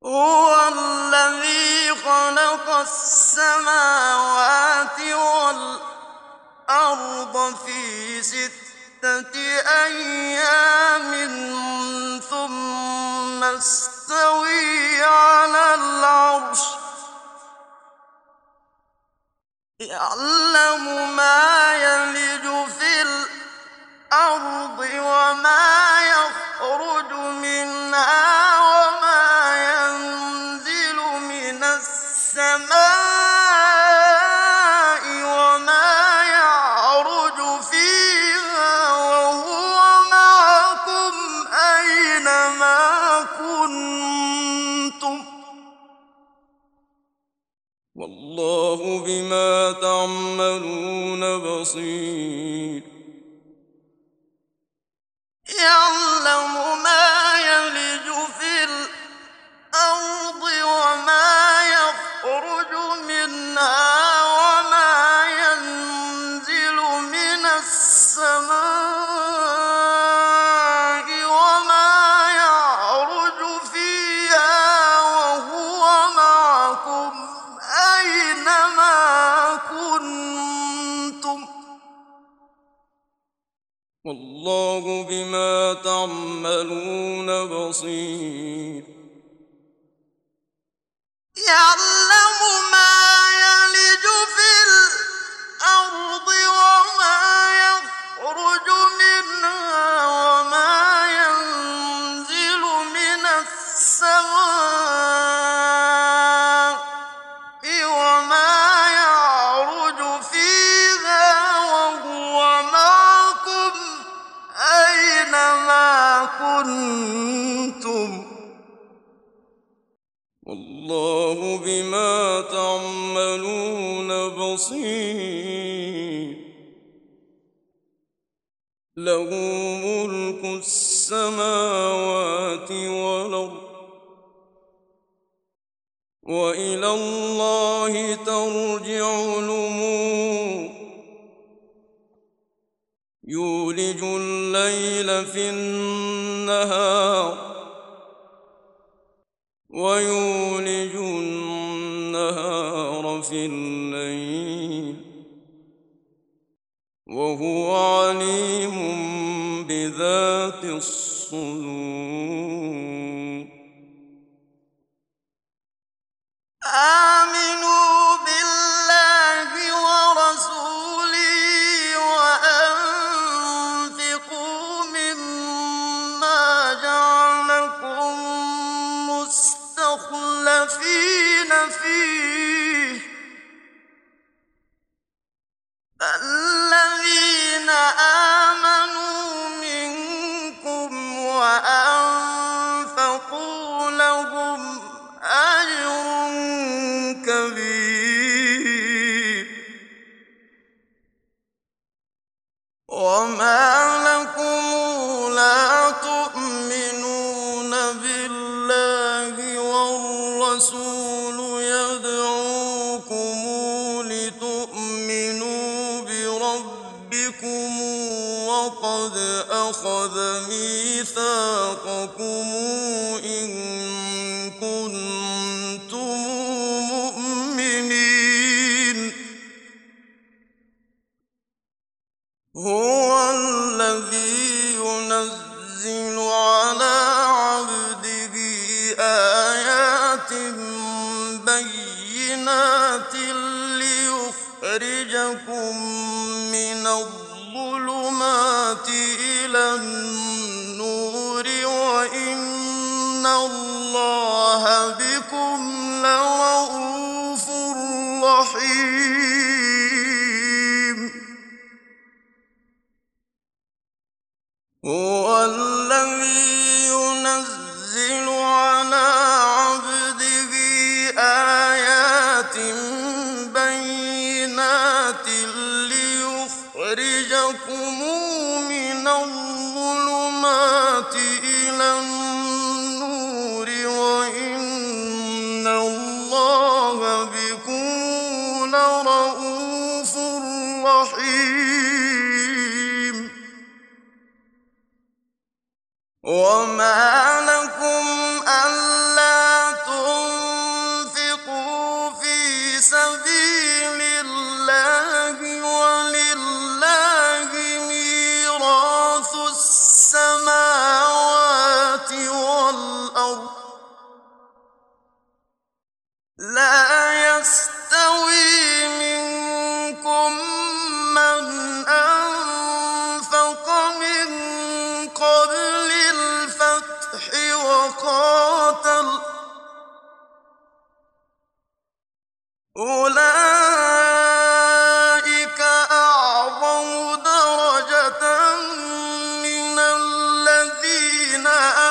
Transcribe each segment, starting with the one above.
هُوَ الَّذِي خَلَقَ السَّمَاوَاتِ وَالْأَرْضَ فِي سِتَّةِ أَيَّامٍ ثُمَّ اسْتَوَىٰ عَلَى الْعَرْشِ ۚ يَعْلَمُ مَا يَلِجُ فِي الْأَرْضِ وَمَا يَخْرُجُ مِنْهَا وَمَا يَنزِلُ مِنَ السَّمَاءِ وَمَا يَعْرُجُ فِيهَا وَهُوَ مَعَكُمْ أَيْنَمَا كُنتُمْ ۚ وَاللَّهُ بِمَا تَعْمَلُونَ بَصِيرٌ يَعْلَمُ مَا يَلِجُ فِي الْأَرْضِ وَمَا يَخْرُجُ مِنْهَا وَمَا يَنزِلُ مِنَ السَّمَاءِ وَمَا يَعْرُجُ فِيهَا وَهُوَ مَعَكُمْ أَيْنَمَا كُنتُمْ ۚ وَاللَّهُ بِمَا تَعْمَلُونَ بَصِيرٌ يَعْلَمُ مَا يَلِجُ فِي الْأَرْضِ وَمَا يَخْرُجُ مِنْهَا وَمَا يَنزِلُ مِنَ السَّمَاءِ وَمَا يَعْرُجُ فِيهَا وَهُوَ مَعَكُمْ أَيْنَمَا كُنتُمْ ۚ وَاللَّهُ بِمَا تَعْمَلُونَ بَصِيرٌ لَّهُ مُلْكُ السَّمَاوَاتِ وَالْأَرْضِ ۖ وَإِلَى اللَّهِ تَرْجِعُ الْأُمُورُ يُولِجُ اللَّيْلَ فِي النَّهَارِ وَيُولِجُ النَّهَارَ فِي اللَّيْلِ ۖ وَهُوَ عَلِيمٌ بِذَاتِ الصُّدُورِ آمِنُوا بِاللَّهِ وَرَسُولِهِ وَأَنفِقُوا مِمَّا جَعَلَكُم مُّسْتَخْلَفِينَ فِيهِ ۖ فَالَّذِينَ آمَنُوا مِنكُمْ وَأَنفَقُوا لَهُمْ أَجْرٌ كَبِيرٌ وَمَا لَكُمْ لَا تُؤْمِنُونَ بِاللَّهِ وَالرَّسُولُ يَدْعُوكُمْ لِتُؤْمِنُوا بِرَبِّكُمْ وَقَدْ أَخَذَ مِيثَاقَكُمْ إِن كُنتُم مُّؤْمِنِينَ هُوَ الَّذِي يُنَزِّلُ عَلَىٰ عَبْدِهِ آيَاتٍ بَيِّنَاتٍ لِّيُخْرِجَكُم مِّنَ الظُّلُمَاتِ إِلَى النُّورِ وَإِنَّ اللَّهَ بِكُمْ لَرَءُوفٌ رَّحِيمٌ هُوَ الَّذِي يُنَزِّلُ عَلَىٰ عَبْدِهِ آيَاتٍ بَيِّنَاتٍ لِّيُخْرِجَكُم مِّنَ الظُّلُمَاتِ إِلَى النُّورِ وَإِنَّ اللَّهَ بِكُمْ لَرَءُوفٌ الأرض لا يستوي منكم من أنفق من قبل الفتح وقاتل أولئك أعظم درجة من الذين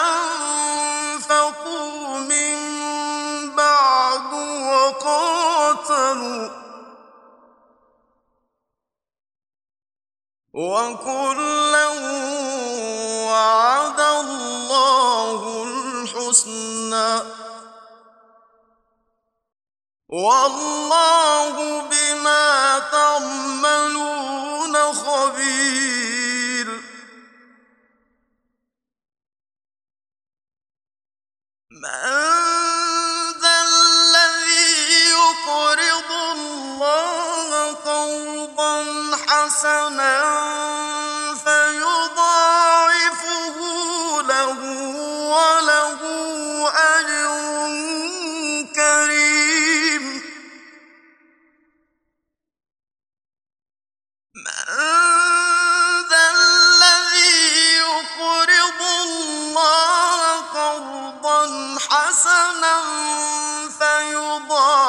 أنفقوا من بعد وقاتلوا وكلا وعد الله الحسنى والله بما تعملون خبير من ذا الذي يقرض الله قرضا حسنا فيضاعفه له وله أجر كريم من ذا الذي يقرض الله قرضا حسنا فيضاعفه